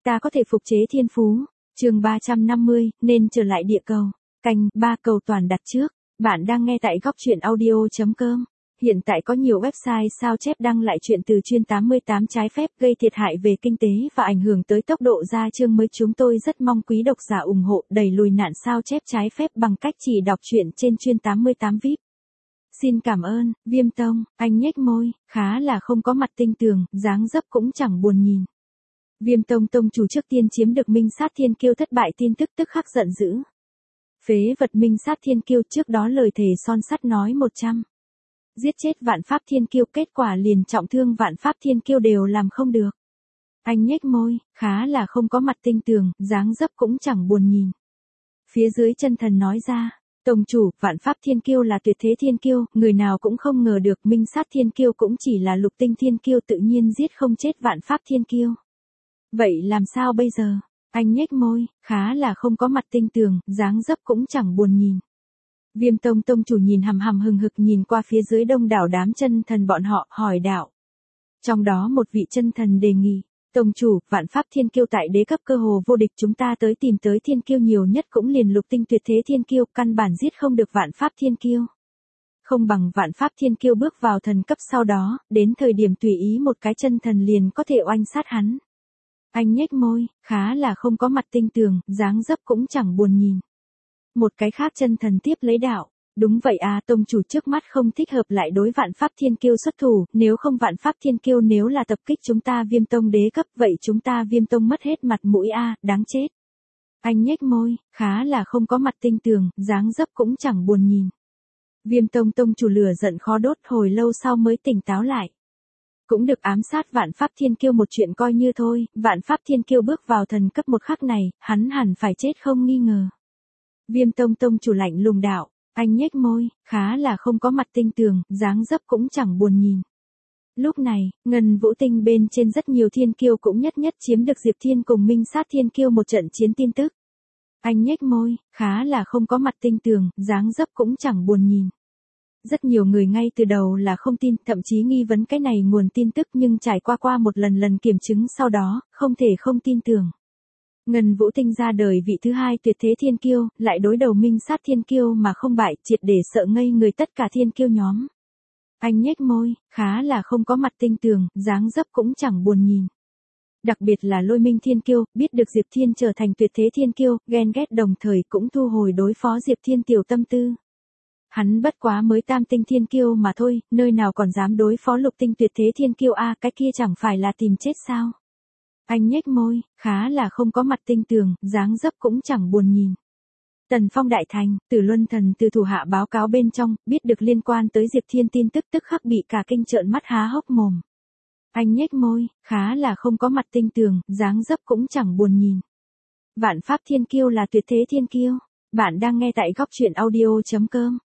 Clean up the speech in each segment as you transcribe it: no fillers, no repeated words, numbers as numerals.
Ta có thể phục chế thiên phú. Chương 350, nên trở lại địa cầu. Canh 3 cầu toàn đặt trước. Bạn đang nghe tại góc truyện audio.com. Hiện tại có nhiều website sao chép đăng lại chuyện từ chuyên 88 trái phép gây thiệt hại về kinh tế và ảnh hưởng tới tốc độ ra chương mới. Chúng tôi rất mong quý độc giả ủng hộ đẩy lùi nạn sao chép trái phép bằng cách chỉ đọc truyện trên chuyên 88 VIP. Xin cảm ơn. Viêm Tông, anh nhếch môi, khá là không có mặt tinh tường, dáng dấp cũng chẳng buồn nhìn. Viêm Tông tông chủ trước tiên chiếm được Minh Sát Thiên Kiêu thất bại tin tức tức khắc giận dữ. Phế vật Minh Sát Thiên Kiêu, trước đó lời thề son sắt nói 100. Giết chết Vạn Pháp Thiên Kiêu, kết quả liền trọng thương Vạn Pháp Thiên Kiêu đều làm không được. Anh nhếch môi, khá là không có mặt tinh tường, dáng dấp cũng chẳng buồn nhìn. Phía dưới chân thần nói ra, tông chủ, Vạn Pháp Thiên Kiêu là tuyệt thế thiên kiêu, người nào cũng không ngờ được Minh Sát Thiên Kiêu cũng chỉ là lục tinh thiên kiêu, tự nhiên giết không chết Vạn Pháp Thiên Kiêu. Vậy làm sao bây giờ? Anh nhếch môi, khá là không có mặt tinh tường, dáng dấp cũng chẳng buồn nhìn. Viêm Tông tông chủ nhìn hằm hằm hừng hực nhìn qua phía dưới đông đảo đám chân thần bọn họ, hỏi đạo. Trong đó một vị chân thần đề nghị, tông chủ, Vạn Pháp Thiên Kiêu tại đế cấp cơ hồ vô địch, chúng ta tới tìm tới thiên kiêu nhiều nhất cũng liền lục tinh tuyệt thế thiên kiêu, căn bản giết không được Vạn Pháp Thiên Kiêu. Không bằng Vạn Pháp Thiên Kiêu bước vào thần cấp, sau đó, đến thời điểm tùy ý một cái chân thần liền có thể oanh sát hắn. Anh nhếch môi, khá là không có mặt tinh tường, dáng dấp cũng chẳng buồn nhìn. Một cái khác chân thần tiếp lấy đạo. Đúng vậy à, tông chủ, trước mắt không thích hợp lại đối Vạn Pháp Thiên Kiêu xuất thủ, nếu không Vạn Pháp Thiên Kiêu nếu là tập kích chúng ta Viêm Tông đế cấp, vậy chúng ta Viêm Tông mất hết mặt mũi a, đáng chết. Anh nhếch môi, khá là không có mặt tinh tường, dáng dấp cũng chẳng buồn nhìn. Viêm Tông tông chủ lửa giận khó đốt, hồi lâu sau mới tỉnh táo lại. Cũng được, ám sát Vạn Pháp Thiên Kiêu một chuyện coi như thôi, Vạn Pháp Thiên Kiêu bước vào thần cấp một khắc này, hắn hẳn phải chết không nghi ngờ. Viêm Tông tông chủ lạnh lùng đạo. Anh nhếch môi, khá là không có mặt tinh tường, dáng dấp cũng chẳng buồn nhìn. Lúc này, Ngân Vũ Tinh bên trên rất nhiều thiên kiêu cũng nhất nhất chiếm được Diệp Thiên cùng Minh Sát Thiên Kiêu một trận chiến tin tức. Anh nhếch môi, khá là không có mặt tinh tường, dáng dấp cũng chẳng buồn nhìn. Rất nhiều người ngay từ đầu là không tin, thậm chí nghi vấn cái này nguồn tin tức, nhưng trải qua một lần kiểm chứng sau đó, không thể không tin tưởng. Ngân Vũ Tinh ra đời vị thứ hai tuyệt thế thiên kiêu, lại đối đầu Minh Sát Thiên Kiêu mà không bại, triệt để sợ ngây người tất cả thiên kiêu nhóm. Anh nhếch môi, khá là không có mặt tinh tường, dáng dấp cũng chẳng buồn nhìn. Đặc biệt là Lôi Minh Thiên Kiêu, biết được Diệp Thiên trở thành tuyệt thế thiên kiêu, ghen ghét đồng thời cũng thu hồi đối phó Diệp Thiên tiểu tâm tư. Hắn bất quá mới tam tinh thiên kiêu mà thôi, nơi nào còn dám đối phó lục tinh tuyệt thế thiên kiêu a, cái kia chẳng phải là tìm chết sao? Anh nhếch môi, khá là không có mặt tinh tường, dáng dấp cũng chẳng buồn nhìn. Tần Phong đại thành, Tử Luân thần từ thủ hạ báo cáo bên trong, biết được liên quan tới Diệp Thiên tin tức tức khắc bị cả kinh trợn mắt há hốc mồm. Anh nhếch môi, khá là không có mặt tinh tường, dáng dấp cũng chẳng buồn nhìn. Vạn Pháp Thiên Kiêu là tuyệt thế thiên kiêu. Bạn đang nghe tại góc truyện audio.com.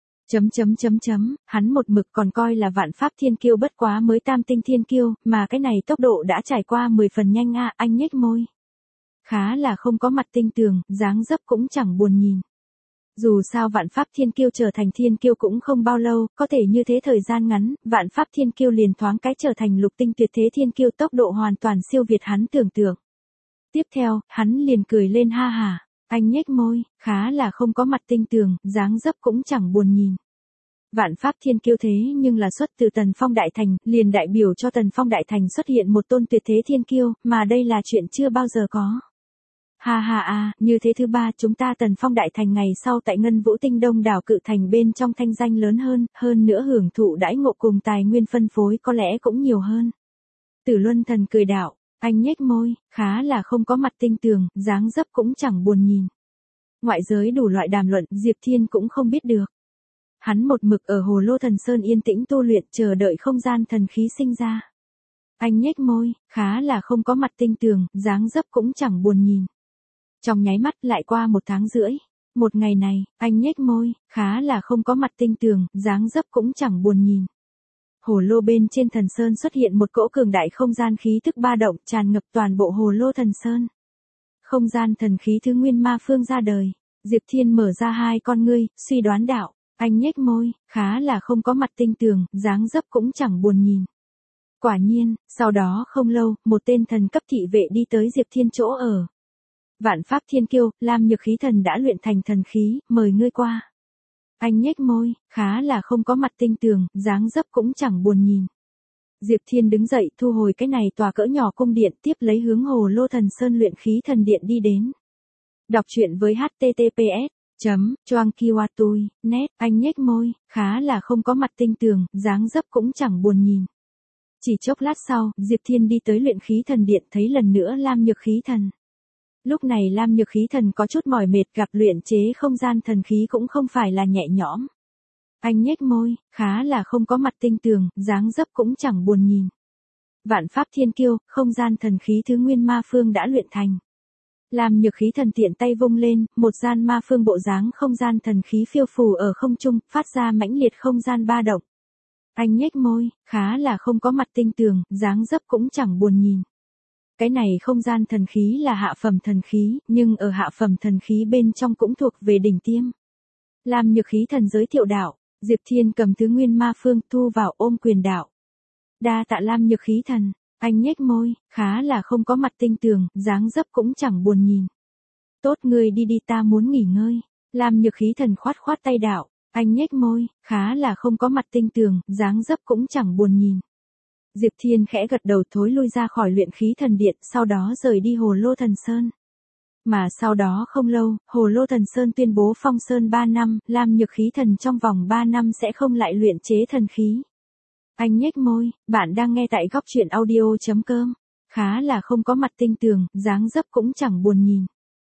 Hắn một mực còn coi là Vạn Pháp Thiên Kiêu bất quá mới tam tinh thiên kiêu, mà cái này tốc độ đã trải qua 10 phần nhanh a, anh nhếch môi. Khá là không có mặt tinh tường, dáng dấp cũng chẳng buồn nhìn. Dù sao Vạn Pháp Thiên Kiêu trở thành thiên kiêu cũng không bao lâu, có thể như thế thời gian ngắn, Vạn Pháp Thiên Kiêu liền thoáng cái trở thành lục tinh tuyệt thế thiên kiêu, tốc độ hoàn toàn siêu việt hắn tưởng tượng. Tiếp theo, hắn liền cười lên ha hả. Anh nhếch môi, khá là không có mặt tinh tường, dáng dấp cũng chẳng buồn nhìn. Vạn Pháp Thiên Kiêu thế nhưng là xuất từ Tần Phong đại thành, liền đại biểu cho Tần Phong đại thành xuất hiện một tôn tuyệt thế thiên kiêu, mà đây là chuyện chưa bao giờ có. Ha ha a, như thế thứ ba chúng ta Tần Phong đại thành ngày sau tại Ngân Vũ Tinh đông đảo cự thành bên trong thanh danh lớn hơn nữa hưởng thụ đãi ngộ cùng tài nguyên phân phối có lẽ cũng nhiều hơn. Tử Luân thần cười đạo. Anh nhếch môi, khá là không có mặt tinh tường, dáng dấp cũng chẳng buồn nhìn. Ngoại giới đủ loại đàm luận, Diệp Thiên cũng không biết được. Hắn một mực ở Hồ Lô Thần Sơn yên tĩnh tu luyện, chờ đợi không gian thần khí sinh ra. Anh nhếch môi, khá là không có mặt tinh tường, dáng dấp cũng chẳng buồn nhìn. Trong nháy mắt lại qua 1 tháng rưỡi. Một ngày này, anh nhếch môi, khá là không có mặt tinh tường, dáng dấp cũng chẳng buồn nhìn. Hồ lô bên trên thần sơn xuất hiện một cỗ cường đại không gian khí thức ba động, tràn ngập toàn bộ hồ lô thần sơn. Không gian thần khí thứ nguyên ma phương ra đời. Diệp Thiên mở ra hai con ngươi, suy đoán đạo. Anh nhếch môi, khá là không có mặt tinh tường, dáng dấp cũng chẳng buồn nhìn. Quả nhiên, sau đó không lâu, một tên thần cấp thị vệ đi tới Diệp Thiên chỗ ở. Vạn pháp thiên kiêu, Lam Nhược Khí Thần đã luyện thành thần khí, mời ngươi qua. Anh nhếch môi, khá là không có mặt tinh tường, dáng dấp cũng chẳng buồn nhìn. Diệp Thiên đứng dậy thu hồi cái này tòa cỡ nhỏ cung điện, tiếp lấy hướng Hồ Lô Thần Sơn luyện khí thần điện đi đến. Đọc truyện với https://choangkiwatui.net. Anh nhếch môi, khá là không có mặt tinh tường, dáng dấp cũng chẳng buồn nhìn. Chỉ chốc lát sau, Diệp Thiên đi tới luyện khí thần điện, thấy lần nữa Lam Nhược Khí Thần. Lúc này Lam Nhược Khí Thần có chút mỏi mệt, gặp luyện chế không gian thần khí cũng không phải là nhẹ nhõm. Anh nhếch môi, khá là không có mặt tinh tường, dáng dấp cũng chẳng buồn nhìn. Vạn pháp thiên kiêu, không gian thần khí thứ nguyên ma phương đã luyện thành. Lam Nhược Khí Thần tiện tay vung lên, một gian ma phương bộ dáng không gian thần khí phiêu phù ở không trung, phát ra mãnh liệt không gian ba động. Anh nhếch môi, khá là không có mặt tinh tường, dáng dấp cũng chẳng buồn nhìn. Cái này không gian thần khí là hạ phẩm thần khí, nhưng ở hạ phẩm thần khí bên trong cũng thuộc về đỉnh tiêm. Lam Nhược Khí Thần giới thiệu đạo, Diệp Thiên cầm thứ nguyên ma phương thu vào ôm quyền đạo. Đa tạ Lam Nhược Khí Thần, anh nhếch môi, khá là không có mặt tinh tường, dáng dấp cũng chẳng buồn nhìn. Tốt ngươi đi đi ta muốn nghỉ ngơi. Lam Nhược Khí Thần khoát khoát tay đạo, anh nhếch môi, khá là không có mặt tinh tường, dáng dấp cũng chẳng buồn nhìn. Diệp Thiên khẽ gật đầu thối lui ra khỏi luyện khí thần điện, sau đó rời đi Hồ Lô Thần Sơn. Mà sau đó không lâu, Hồ Lô Thần Sơn tuyên bố phong sơn 3 năm, Lam Nhược Khí Thần trong vòng 3 năm sẽ không lại luyện chế thần khí. Anh nhếch môi, bạn đang nghe tại góc truyện audio.com. Khá là không có mặt tinh tường, dáng dấp cũng chẳng buồn nhìn.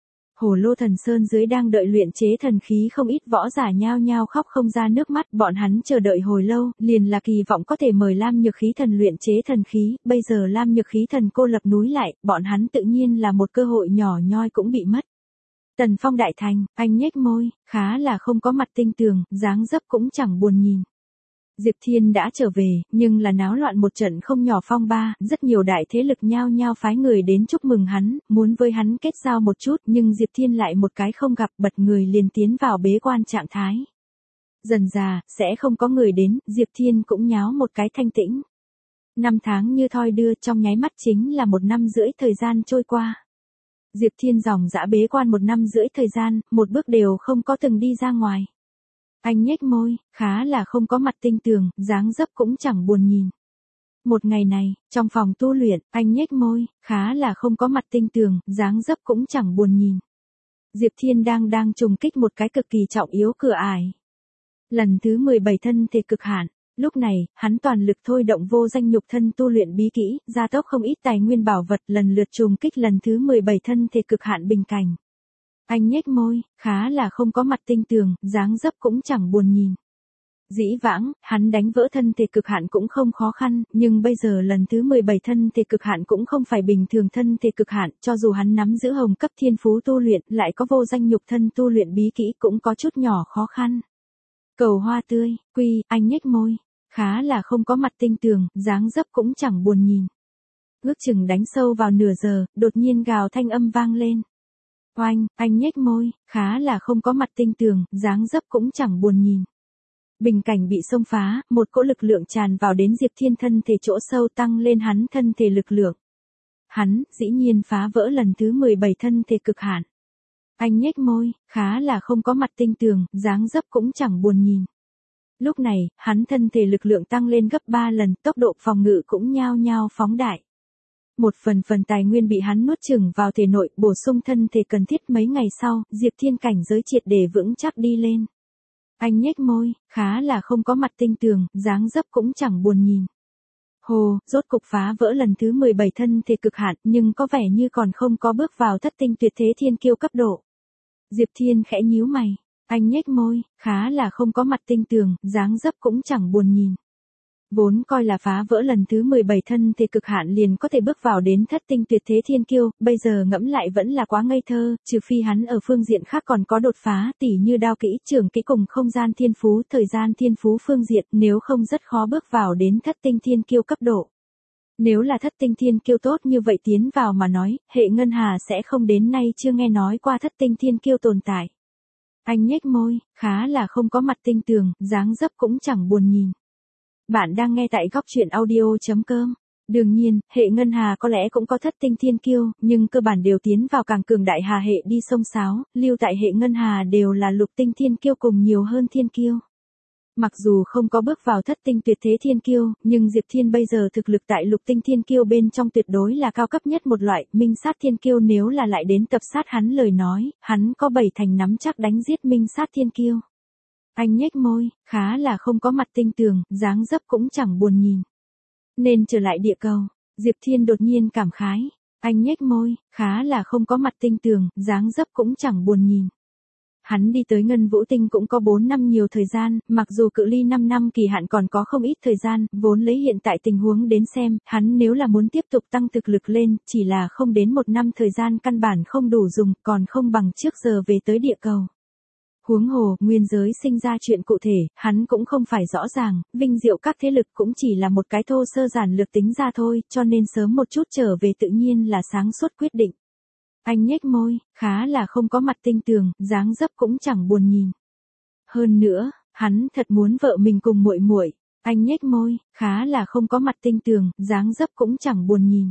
Hồ Lô Thần Sơn dưới đang đợi luyện chế thần khí, không ít võ giả nhao nhao khóc không ra nước mắt, bọn hắn chờ đợi hồi lâu, liền là kỳ vọng có thể mời Lam Nhược Khí Thần luyện chế thần khí, bây giờ Lam Nhược Khí Thần cô lập núi lại, bọn hắn tự nhiên là một cơ hội nhỏ nhoi cũng bị mất. Tần Phong đại thành, anh nhếch môi, khá là không có mặt tinh tường, dáng dấp cũng chẳng buồn nhìn. Diệp Thiên đã trở về, nhưng là náo loạn một trận không nhỏ phong ba, rất nhiều đại thế lực nhao nhao phái người đến chúc mừng hắn, muốn với hắn kết giao một chút, nhưng Diệp Thiên lại một cái không gặp, bật người liền tiến vào bế quan trạng thái. Dần dà, sẽ không có người đến, Diệp Thiên cũng nháo một cái thanh tĩnh. 5 tháng như thoi đưa, trong nháy mắt chính là 1 năm rưỡi thời gian trôi qua. Diệp Thiên dòng dã bế quan 1 năm rưỡi thời gian, một bước đều không có từng đi ra ngoài. Anh nhếch môi, khá là không có mặt tinh tường, dáng dấp cũng chẳng buồn nhìn. Một ngày này, trong phòng tu luyện, anh nhếch môi, khá là không có mặt tinh tường, dáng dấp cũng chẳng buồn nhìn. Diệp Thiên đang trùng kích một cái cực kỳ trọng yếu cửa ải. Lần thứ 17 thân thể cực hạn. Lúc này, hắn toàn lực thôi động vô danh nhục thân tu luyện bí kỹ, gia tốc không ít tài nguyên bảo vật, lần lượt trùng kích lần thứ 17 thân thể cực hạn bình cảnh. Anh nhếch môi, khá là không có mặt tinh tường, dáng dấp cũng chẳng buồn nhìn. Dĩ vãng, hắn đánh vỡ thân thể cực hạn cũng không khó khăn, nhưng bây giờ lần thứ 17 thân thể cực hạn cũng không phải bình thường thân thể cực hạn, cho dù hắn nắm giữ hồng cấp thiên phú tu luyện, lại có vô danh nhục thân tu luyện bí kỹ cũng có chút nhỏ khó khăn. Cầu hoa tươi, quy, anh nhếch môi, khá là không có mặt tinh tường, dáng dấp cũng chẳng buồn nhìn. Ước chừng đánh sâu vào nửa giờ, đột nhiên gào thanh âm vang lên. Oanh, anh nhếch môi, khá là không có mặt tinh tường, dáng dấp cũng chẳng buồn nhìn. Bình cảnh bị xông phá, một cỗ lực lượng tràn vào đến Diệp Thiên thân thể chỗ sâu, tăng lên hắn thân thể lực lượng. Hắn, dĩ nhiên phá vỡ lần thứ 17 thân thể cực hạn. Anh nhếch môi, khá là không có mặt tinh tường, dáng dấp cũng chẳng buồn nhìn. Lúc này, hắn thân thể lực lượng tăng lên gấp 3 lần, tốc độ phòng ngự cũng nhao nhao phóng đại. Một phần tài nguyên bị hắn nuốt chửng vào thể nội, bổ sung thân thể cần thiết. Mấy ngày sau, Diệp Thiên cảnh giới triệt để vững chắc đi lên. Anh nhếch môi, khá là không có mặt tinh tường, dáng dấp cũng chẳng buồn nhìn. Hồ, rốt cục phá vỡ lần thứ 17 thân thể cực hạn, nhưng có vẻ như còn không có bước vào thất tinh tuyệt thế thiên kiêu cấp độ. Diệp Thiên khẽ nhíu mày, anh nhếch môi, khá là không có mặt tinh tường, dáng dấp cũng chẳng buồn nhìn. Vốn coi là phá vỡ lần thứ 17 thân thể cực hạn liền có thể bước vào đến thất tinh tuyệt thế thiên kiêu, bây giờ ngẫm lại vẫn là quá ngây thơ, trừ phi hắn ở phương diện khác còn có đột phá, tỉ như đao kỹ, trường kỹ cùng không gian thiên phú, thời gian thiên phú phương diện, nếu không rất khó bước vào đến thất tinh thiên kiêu cấp độ. Nếu là thất tinh thiên kiêu tốt như vậy tiến vào mà nói, hệ ngân hà sẽ không đến nay chưa nghe nói qua thất tinh thiên kiêu tồn tại. Anh nhếch môi, khá là không có mặt tinh tường, dáng dấp cũng chẳng buồn nhìn. Bạn đang nghe tại góc truyện audio.com. Đương nhiên, hệ ngân hà có lẽ cũng có thất tinh thiên kiêu, nhưng cơ bản đều tiến vào càng cường đại hà hệ đi sông sáo, lưu tại hệ ngân hà đều là lục tinh thiên kiêu cùng nhiều hơn thiên kiêu. Mặc dù không có bước vào thất tinh tuyệt thế thiên kiêu, nhưng Diệp Thiên bây giờ thực lực tại lục tinh thiên kiêu bên trong tuyệt đối là cao cấp nhất một loại, minh sát thiên kiêu nếu là lại đến tập sát hắn lời nói, hắn có 7 thành nắm chắc đánh giết minh sát thiên kiêu. Anh nhếch môi, khá là không có mặt tinh tường, dáng dấp cũng chẳng buồn nhìn. Nên trở lại địa cầu, Diệp Thiên đột nhiên cảm khái. Anh nhếch môi, khá là không có mặt tinh tường, dáng dấp cũng chẳng buồn nhìn. Hắn đi tới Ngân Vũ Tinh cũng có 4 năm nhiều thời gian, mặc dù cự ly 5 năm kỳ hạn còn có không ít thời gian, vốn lấy hiện tại tình huống đến xem, hắn nếu là muốn tiếp tục tăng thực lực lên, chỉ là không đến 1 năm thời gian căn bản không đủ dùng, còn không bằng trước giờ về tới địa cầu. Huống hồ, nguyên giới sinh ra chuyện cụ thể, hắn cũng không phải rõ ràng, vinh diệu các thế lực cũng chỉ là một cái thô sơ giản lược tính ra thôi, cho nên sớm một chút trở về tự nhiên là sáng suốt quyết định. Anh nhếch môi, khá là không có mặt tinh tường, dáng dấp cũng chẳng buồn nhìn. Hơn nữa, hắn thật muốn vợ mình cùng muội muội. Anh nhếch môi, khá là không có mặt tinh tường, dáng dấp cũng chẳng buồn nhìn.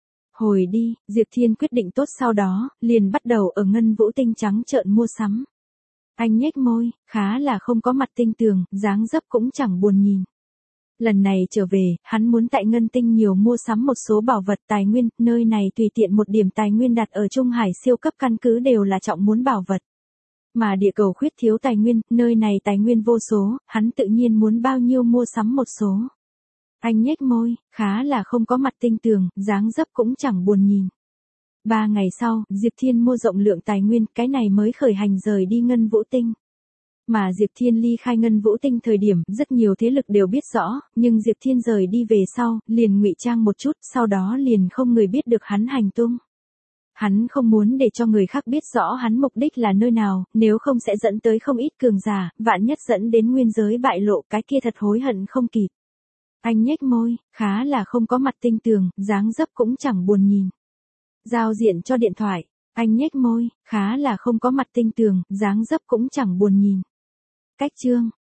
Hồi đi, Diệp Thiên quyết định tốt sau đó, liền bắt đầu ở Ngân Vũ Tinh trắng trợn mua sắm. Anh nhếch môi, khá là không có mặt tinh tường, dáng dấp cũng chẳng buồn nhìn. Lần này trở về, hắn muốn tại Ngân Tinh nhiều mua sắm một số bảo vật tài nguyên, nơi này tùy tiện một điểm tài nguyên đặt ở Trung Hải siêu cấp căn cứ đều là trọng muốn bảo vật. Mà địa cầu khuyết thiếu tài nguyên, nơi này tài nguyên vô số, hắn tự nhiên muốn bao nhiêu mua sắm một số. Anh nhếch môi, khá là không có mặt tinh tường, dáng dấp cũng chẳng buồn nhìn. 3 ngày sau, Diệp Thiên mua rộng lượng tài nguyên, cái này mới khởi hành rời đi Ngân Vũ Tinh. Mà Diệp Thiên ly khai Ngân Vũ Tinh thời điểm, rất nhiều thế lực đều biết rõ, nhưng Diệp Thiên rời đi về sau, liền ngụy trang một chút, sau đó liền không người biết được hắn hành tung. Hắn không muốn để cho người khác biết rõ hắn mục đích là nơi nào, nếu không sẽ dẫn tới không ít cường giả, vạn nhất dẫn đến nguyên giới bại lộ, cái kia thật hối hận không kịp. Anh nhếch môi, khá là không có mặt tinh tường, dáng dấp cũng chẳng buồn nhìn. Giao diện cho điện thoại, anh nhếch môi, khá là không có mặt tinh tường, dáng dấp cũng chẳng buồn nhìn. Cách chương